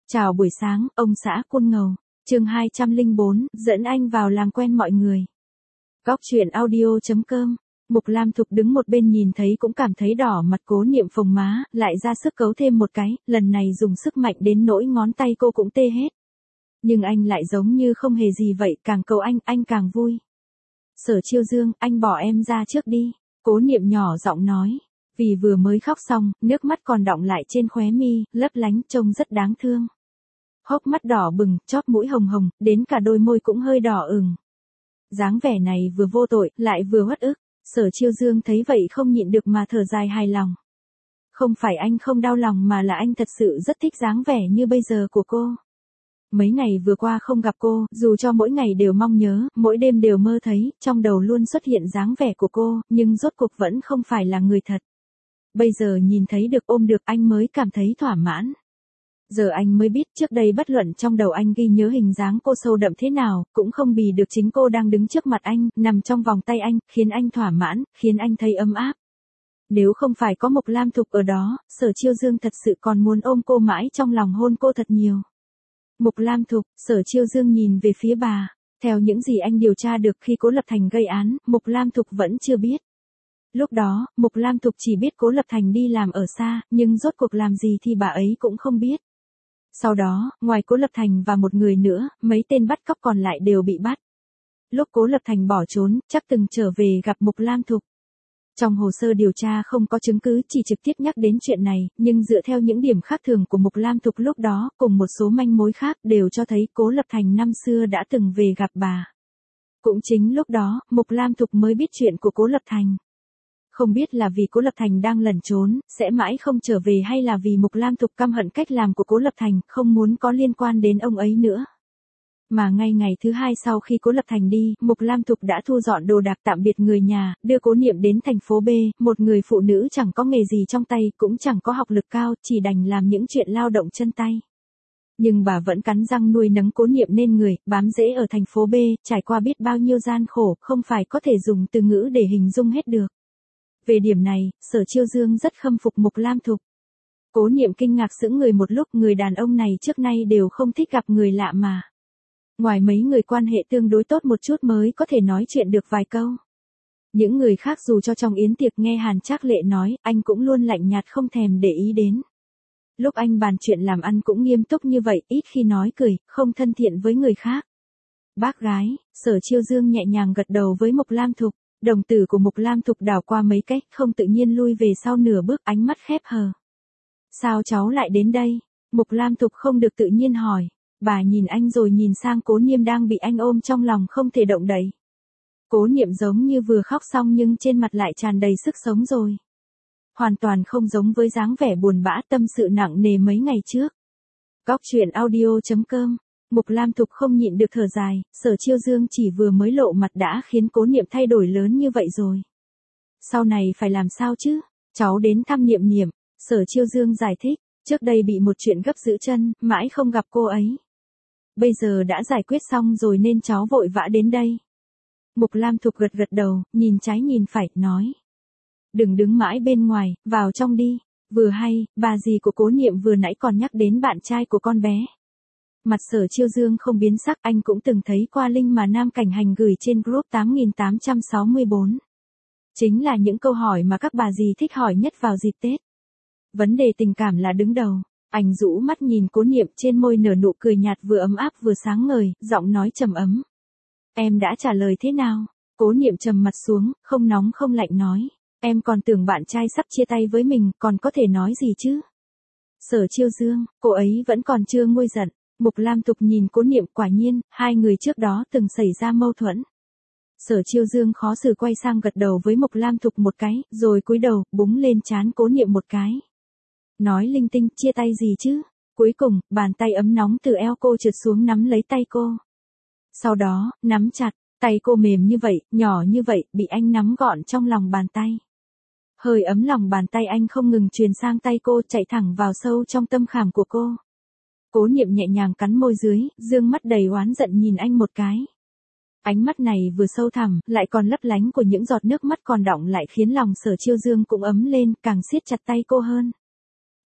Chào buổi sáng, ông xã Côn Ngầu. Chương 204, dẫn anh vào làm quen mọi người. Góc truyện audio.com. Mục Lam Thục đứng một bên nhìn thấy cũng cảm thấy đỏ mặt, Cố Niệm phồng má, lại ra sức cấu thêm một cái, lần này dùng sức mạnh đến nỗi ngón tay cô cũng tê hết. Nhưng anh lại giống như không hề gì vậy, càng cầu anh càng vui. Sở Chiêu Dương, anh bỏ em ra trước đi. Cố Niệm nhỏ giọng nói. Vì vừa mới khóc xong, nước mắt còn đọng lại trên khóe mi, lấp lánh, trông rất đáng thương. Hốc mắt đỏ bừng, chóp mũi hồng hồng, đến cả đôi môi cũng hơi đỏ ửng. Dáng vẻ này vừa vô tội, lại vừa uất ức. Sở Chiêu Dương thấy vậy không nhịn được mà thở dài hài lòng. Không phải anh không đau lòng mà là anh thật sự rất thích dáng vẻ như bây giờ của cô. Mấy ngày vừa qua không gặp cô, dù cho mỗi ngày đều mong nhớ, mỗi đêm đều mơ thấy, trong đầu luôn xuất hiện dáng vẻ của cô, nhưng rốt cuộc vẫn không phải là người thật. Bây giờ nhìn thấy được, ôm được, anh mới cảm thấy thỏa mãn. Giờ anh mới biết trước đây bất luận trong đầu anh ghi nhớ hình dáng cô sâu đậm thế nào, cũng không bì được chính cô đang đứng trước mặt anh, nằm trong vòng tay anh, khiến anh thỏa mãn, khiến anh thấy ấm áp. Nếu không phải có Mục Lam Thục ở đó, Sở Chiêu Dương thật sự còn muốn ôm cô mãi trong lòng, hôn cô thật nhiều. Mục Lam Thục, Sở Chiêu Dương nhìn về phía bà. Theo những gì anh điều tra được, khi Cố Lập Thành gây án, Mục Lam Thục vẫn chưa biết. Lúc đó, Mục Lam Thục chỉ biết Cố Lập Thành đi làm ở xa, nhưng rốt cuộc làm gì thì bà ấy cũng không biết. Sau đó, ngoài Cố Lập Thành và một người nữa, mấy tên bắt cóc còn lại đều bị bắt. Lúc Cố Lập Thành bỏ trốn, chắc từng trở về gặp Mục Lam Thục. Trong hồ sơ điều tra không có chứng cứ chỉ trực tiếp nhắc đến chuyện này, nhưng dựa theo những điểm khác thường của Mục Lam Thục lúc đó, cùng một số manh mối khác đều cho thấy Cố Lập Thành năm xưa đã từng về gặp bà. Cũng chính lúc đó, Mục Lam Thục mới biết chuyện của Cố Lập Thành. Không biết là vì Cố Lập Thành đang lẩn trốn, sẽ mãi không trở về, hay là vì Mục Lam Thục căm hận cách làm của Cố Lập Thành, không muốn có liên quan đến ông ấy nữa. Mà ngay ngày thứ hai sau khi Cố Lập Thành đi, Mục Lam Thục đã thu dọn đồ đạc tạm biệt người nhà, đưa Cố Niệm đến thành phố B, một người phụ nữ chẳng có nghề gì trong tay, cũng chẳng có học lực cao, chỉ đành làm những chuyện lao động chân tay. Nhưng bà vẫn cắn răng nuôi nấng Cố Niệm nên người, bám rễ ở thành phố B, trải qua biết bao nhiêu gian khổ, không phải có thể dùng từ ngữ để hình dung hết được. Về điểm này, Sở Chiêu Dương rất khâm phục Mục Lam Thục. Cố Niệm kinh ngạc sững người một lúc, người đàn ông này trước nay đều không thích gặp người lạ mà. Ngoài mấy người quan hệ tương đối tốt một chút mới có thể nói chuyện được vài câu. Những người khác dù cho trong yến tiệc nghe Hàn Trác Lệ nói, anh cũng luôn lạnh nhạt không thèm để ý đến. Lúc anh bàn chuyện làm ăn cũng nghiêm túc như vậy, ít khi nói cười, không thân thiện với người khác. Bác gái, Sở Chiêu Dương nhẹ nhàng gật đầu với Mục Lam Thục. Đồng tử của Mục Lam Thục đảo qua mấy cách, không tự nhiên lui về sau nửa bước, ánh mắt khép hờ. Sao cháu lại đến đây? Mục Lam Thục không được tự nhiên hỏi. Bà nhìn anh rồi nhìn sang Cố Niệm đang bị anh ôm trong lòng không thể động đậy. Cố Niệm giống như vừa khóc xong nhưng trên mặt lại tràn đầy sức sống rồi. Hoàn toàn không giống với dáng vẻ buồn bã tâm sự nặng nề mấy ngày trước. Góc truyện audio.com. Mục Lam Thục không nhịn được thở dài, Sở Chiêu Dương chỉ vừa mới lộ mặt đã khiến Cố Niệm thay đổi lớn như vậy rồi. Sau này phải làm sao chứ? Cháu đến thăm Niệm Niệm, Sở Chiêu Dương giải thích, trước đây bị một chuyện gấp giữ chân, mãi không gặp cô ấy. Bây giờ đã giải quyết xong rồi nên cháu vội vã đến đây. Mục Lam Thục gật gật đầu, nhìn trái nhìn phải, nói. Đừng đứng mãi bên ngoài, vào trong đi. Vừa hay, bà dì của Cố Niệm vừa nãy còn nhắc đến bạn trai của con bé. Mặt Sở Chiêu Dương không biến sắc, anh cũng từng thấy qua link mà Nam Cảnh Hành gửi trên group 8864. Chính là những câu hỏi mà các bà dì thích hỏi nhất vào dịp Tết. Vấn đề tình cảm là đứng đầu. Anh rũ mắt nhìn Cố Niệm, trên môi nở nụ cười nhạt vừa ấm áp vừa sáng ngời, giọng nói trầm ấm. Em đã trả lời thế nào? Cố Niệm trầm mặt xuống, không nóng không lạnh nói. Em còn tưởng bạn trai sắp chia tay với mình, còn có thể nói gì chứ? Sở Chiêu Dương, cô ấy vẫn còn chưa nguôi giận. Mục Lam Thục nhìn Cố Niệm, quả nhiên, hai người trước đó từng xảy ra mâu thuẫn. Sở Chiêu Dương khó xử quay sang gật đầu với Mục Lam Thục một cái, rồi cúi đầu, búng lên trán Cố Niệm một cái. Nói linh tinh, chia tay gì chứ? Cuối cùng, bàn tay ấm nóng từ eo cô trượt xuống nắm lấy tay cô. Sau đó, nắm chặt, tay cô mềm như vậy, nhỏ như vậy, bị anh nắm gọn trong lòng bàn tay. Hơi ấm lòng bàn tay anh không ngừng truyền sang tay cô, chạy thẳng vào sâu trong tâm khảm của cô. Cố Niệm nhẹ nhàng cắn môi dưới, dương mắt đầy oán giận nhìn anh một cái. Ánh mắt này vừa sâu thẳm, lại còn lấp lánh của những giọt nước mắt còn đọng lại khiến lòng Sở Chiêu Dương cũng ấm lên, càng siết chặt tay cô hơn.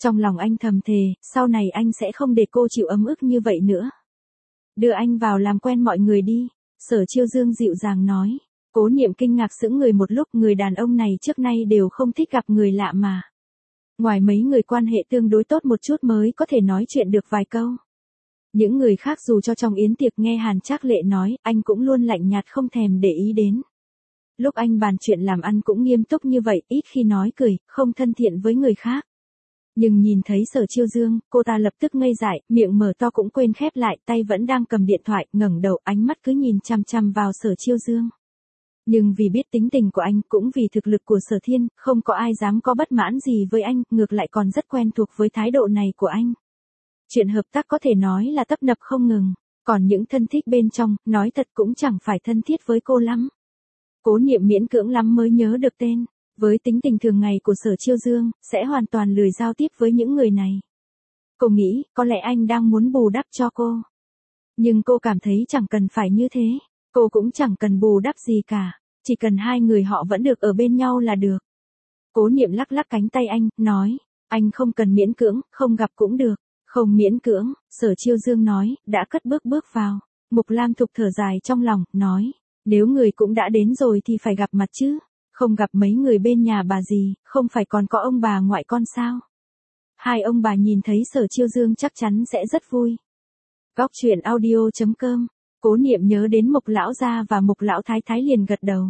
Trong lòng anh thầm thề, sau này anh sẽ không để cô chịu ấm ức như vậy nữa. Đưa anh vào làm quen mọi người đi, Sở Chiêu Dương dịu dàng nói. Cố Niệm kinh ngạc sững người một lúc, người đàn ông này trước nay đều không thích gặp người lạ mà. Ngoài mấy người quan hệ tương đối tốt một chút mới có thể nói chuyện được vài câu. Những người khác dù cho trong yến tiệc nghe Hàn Trác Lệ nói, anh cũng luôn lạnh nhạt không thèm để ý đến. Lúc anh bàn chuyện làm ăn cũng nghiêm túc như vậy, ít khi nói cười, không thân thiện với người khác. Nhưng nhìn thấy Sở Chiêu Dương, cô ta lập tức ngây dại, miệng mở to cũng quên khép lại, tay vẫn đang cầm điện thoại, ngẩng đầu, ánh mắt cứ nhìn chăm chăm vào Sở Chiêu Dương. Nhưng vì biết tính tình của anh, cũng vì thực lực của Sở Thiên, không có ai dám có bất mãn gì với anh, ngược lại còn rất quen thuộc với thái độ này của anh. Chuyện hợp tác có thể nói là tấp nập không ngừng, còn những thân thích bên trong, nói thật cũng chẳng phải thân thiết với cô lắm. Cố Niệm miễn cưỡng lắm mới nhớ được tên, với tính tình thường ngày của Sở Chiêu Dương, sẽ hoàn toàn lười giao tiếp với những người này. Cô nghĩ, có lẽ anh đang muốn bù đắp cho cô. Nhưng cô cảm thấy chẳng cần phải như thế, cô cũng chẳng cần bù đắp gì cả, chỉ cần hai người họ vẫn được ở bên nhau là được. Cố Niệm lắc lắc cánh tay anh, nói, anh không cần miễn cưỡng, không gặp cũng được. Không miễn cưỡng, Sở Chiêu Dương nói, đã cất bước bước vào. Mục Lam Thục thở dài trong lòng, nói, nếu người cũng đã đến rồi thì phải gặp mặt chứ, không gặp mấy người bên nhà bà gì, không phải còn có ông bà ngoại con sao. Hai ông bà nhìn thấy Sở Chiêu Dương chắc chắn sẽ rất vui. Góc truyện audio.com, Cố Niệm nhớ đến Mục Lão Gia và Mục Lão Thái Thái liền gật đầu.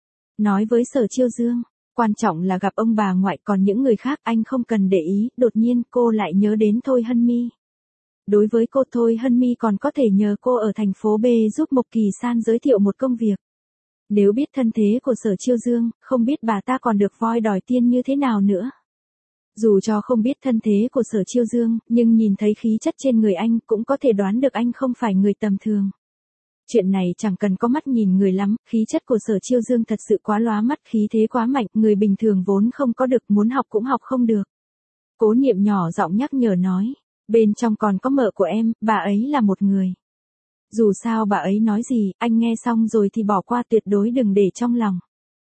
Nói với Sở Chiêu Dương, quan trọng là gặp ông bà ngoại, còn những người khác anh không cần để ý. Đột nhiên cô lại nhớ đến Thôi Hân Mi. Đối với cô, Thôi Hân Mi còn có thể nhờ cô ở thành phố B giúp Mộc Kỳ San giới thiệu một công việc. Nếu biết thân thế của Sở Chiêu Dương, không biết bà ta còn được voi đòi tiên như thế nào nữa. Dù cho không biết thân thế của Sở Chiêu Dương, nhưng nhìn thấy khí chất trên người anh cũng có thể đoán được anh không phải người tầm thường. Chuyện này chẳng cần có mắt nhìn người lắm, khí chất của Sở Chiêu Dương thật sự quá lóa mắt, khí thế quá mạnh, người bình thường vốn không có được, muốn học cũng học không được. Cố Niệm nhỏ giọng nhắc nhở nói, bên trong còn có mợ của em, bà ấy là một người. Dù sao bà ấy nói gì, anh nghe xong rồi thì bỏ qua, tuyệt đối đừng để trong lòng.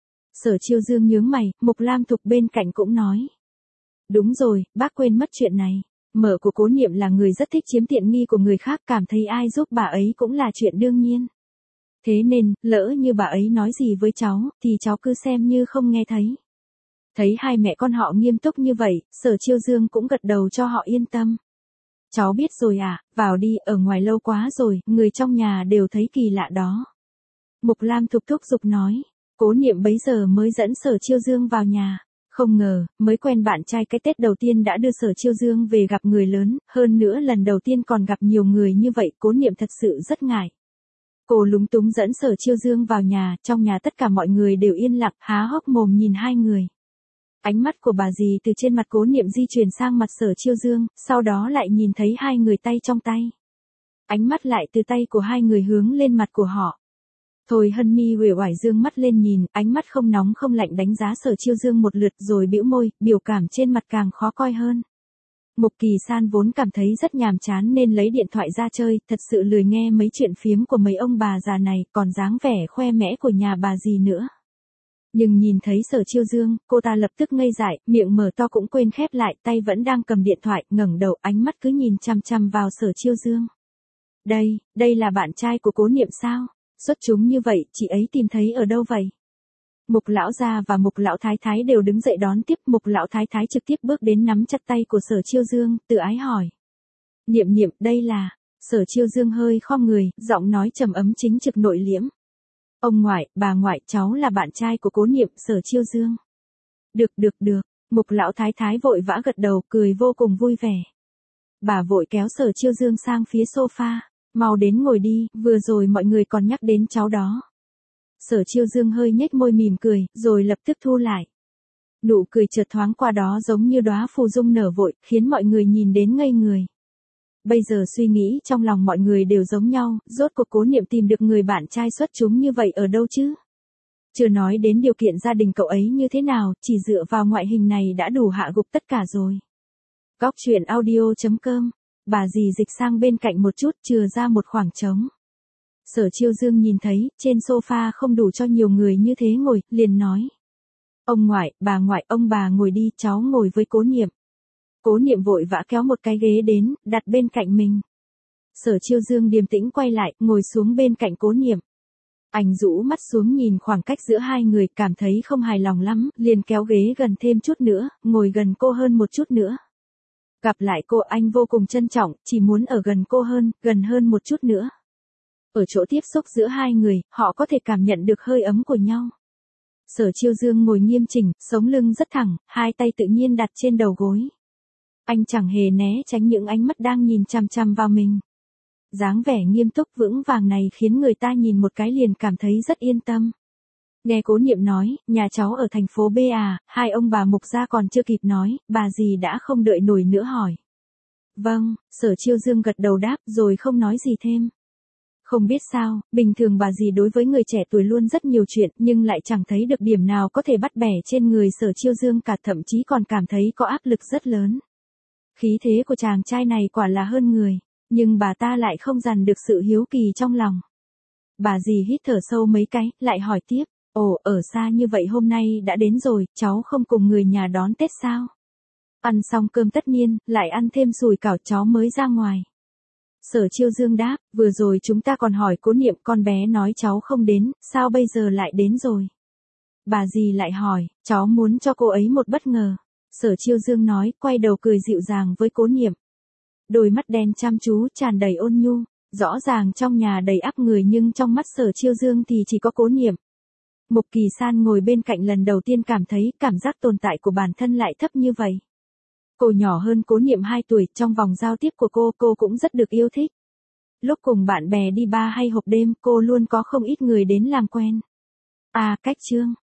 Sở Chiêu Dương nhướng mày, Mục Lam Thục bên cạnh cũng nói. Đúng rồi, bác quên mất chuyện này. Mợ của Cố Niệm là người rất thích chiếm tiện nghi của người khác, cảm thấy ai giúp bà ấy cũng là chuyện đương nhiên. Thế nên, lỡ như bà ấy nói gì với cháu, thì cháu cứ xem như không nghe thấy. Thấy hai mẹ con họ nghiêm túc như vậy, Sở Chiêu Dương cũng gật đầu cho họ yên tâm. Cháu biết rồi à, vào đi, ở ngoài lâu quá rồi, người trong nhà đều thấy kỳ lạ đó. Mục Lam Thục thúc giục nói, Cố Niệm bấy giờ mới dẫn Sở Chiêu Dương vào nhà. Không ngờ, mới quen bạn trai cái Tết đầu tiên đã đưa Sở Chiêu Dương về gặp người lớn, hơn nữa lần đầu tiên còn gặp nhiều người như vậy, Cố Niệm thật sự rất ngại. Cô lúng túng dẫn Sở Chiêu Dương vào nhà, trong nhà tất cả mọi người đều yên lặng, há hốc mồm nhìn hai người. Ánh mắt của bà dì từ trên mặt Cố Niệm di chuyển sang mặt Sở Chiêu Dương, sau đó lại nhìn thấy hai người tay trong tay. Ánh mắt lại từ tay của hai người hướng lên mặt của họ. Thôi Hân Mi uể oải dương mắt lên nhìn, ánh mắt không nóng không lạnh đánh giá Sở Chiêu Dương một lượt rồi bĩu môi, biểu cảm trên mặt càng khó coi hơn. Mộc Kỳ San vốn cảm thấy rất nhàm chán nên lấy điện thoại ra chơi, thật sự lười nghe mấy chuyện phiếm của mấy ông bà già này, còn dáng vẻ khoe mẽ của nhà bà gì nữa. Nhưng nhìn thấy Sở Chiêu Dương, cô ta lập tức ngây dại, miệng mở to cũng quên khép lại, tay vẫn đang cầm điện thoại, ngẩng đầu, ánh mắt cứ nhìn chăm chăm vào Sở Chiêu Dương. Đây là bạn trai của Cố Niệm sao? Xuất chúng như vậy, chị ấy tìm thấy ở đâu vậy? Mục Lão Gia và Mục Lão Thái Thái đều đứng dậy đón tiếp. Mục Lão Thái Thái trực tiếp bước đến nắm chặt tay của Sở Chiêu Dương, tự ái hỏi. Niệm Niệm, đây là... Sở Chiêu Dương hơi khom người, giọng nói trầm ấm chính trực nội liễm. Ông ngoại, bà ngoại, cháu là bạn trai của Cố Niệm. Sở Chiêu Dương. Được. Mục Lão Thái Thái vội vã gật đầu, cười vô cùng vui vẻ. Bà vội kéo Sở Chiêu Dương sang phía sofa. Mau đến ngồi đi, vừa rồi mọi người còn nhắc đến cháu đó. Sở Chiêu Dương hơi nhếch môi mỉm cười, rồi lập tức thu lại. Nụ cười chợt thoáng qua đó giống như đóa phù dung nở vội, khiến mọi người nhìn đến ngây người. Bây giờ suy nghĩ trong lòng mọi người đều giống nhau, rốt cuộc Cố Niệm tìm được người bạn trai xuất chúng như vậy ở đâu chứ? Chưa nói đến điều kiện gia đình cậu ấy như thế nào, chỉ dựa vào ngoại hình này đã đủ hạ gục tất cả rồi. Góc truyện audio.com, bà dì dịch sang bên cạnh một chút, chừa ra một khoảng trống. Sở Chiêu Dương nhìn thấy, trên sofa không đủ cho nhiều người như thế ngồi, liền nói. Ông ngoại, bà ngoại, ông bà ngồi đi, cháu ngồi với Cố Niệm. Cố Niệm vội vã kéo một cái ghế đến, đặt bên cạnh mình. Sở Chiêu Dương điềm tĩnh quay lại, ngồi xuống bên cạnh Cố Niệm. Anh rũ mắt xuống nhìn khoảng cách giữa hai người, cảm thấy không hài lòng lắm, liền kéo ghế gần thêm chút nữa, ngồi gần cô hơn một chút nữa. Gặp lại cô anh vô cùng trân trọng, chỉ muốn ở gần cô hơn, gần hơn một chút nữa. Ở chỗ tiếp xúc giữa hai người, họ có thể cảm nhận được hơi ấm của nhau. Sở Chiêu Dương ngồi nghiêm chỉnh, sống lưng rất thẳng, hai tay tự nhiên đặt trên đầu gối. Anh chẳng hề né tránh những ánh mắt đang nhìn chằm chằm vào mình. Dáng vẻ nghiêm túc vững vàng này khiến người ta nhìn một cái liền cảm thấy rất yên tâm. Nghe Cố Niệm nói, nhà cháu ở thành phố B à, hai ông bà Mục gia còn chưa kịp nói, bà dì đã không đợi nổi nữa hỏi. Vâng, Sở Chiêu Dương gật đầu đáp rồi không nói gì thêm. Không biết sao, bình thường bà dì đối với người trẻ tuổi luôn rất nhiều chuyện nhưng lại chẳng thấy được điểm nào có thể bắt bẻ trên người Sở Chiêu Dương cả, thậm chí còn cảm thấy có áp lực rất lớn. Khí thế của chàng trai này quả là hơn người, nhưng bà ta lại không dằn được sự hiếu kỳ trong lòng. Bà dì hít thở sâu mấy cái, lại hỏi tiếp, ồ, ở xa như vậy hôm nay đã đến rồi, cháu không cùng người nhà đón Tết sao? Ăn xong cơm tất niên, lại ăn thêm sủi cảo cháu mới ra ngoài. Sở Chiêu Dương đáp, vừa rồi chúng ta còn hỏi Cố Niệm, con bé nói cháu không đến, sao bây giờ lại đến rồi? Bà dì lại hỏi, cháu muốn cho cô ấy một bất ngờ. Sở Chiêu Dương nói, quay đầu cười dịu dàng với Cố Niệm. Đôi mắt đen chăm chú, tràn đầy ôn nhu, rõ ràng trong nhà đầy ắp người nhưng trong mắt Sở Chiêu Dương thì chỉ có Cố Niệm. Mục Kỳ San ngồi bên cạnh lần đầu tiên cảm thấy cảm giác tồn tại của bản thân lại thấp như vậy. Cô nhỏ hơn Cố Niệm 2 tuổi, trong vòng giao tiếp của cô cũng rất được yêu thích. Lúc cùng bạn bè đi bar hay hộp đêm, cô luôn có không ít người đến làm quen. À, Cách Trương.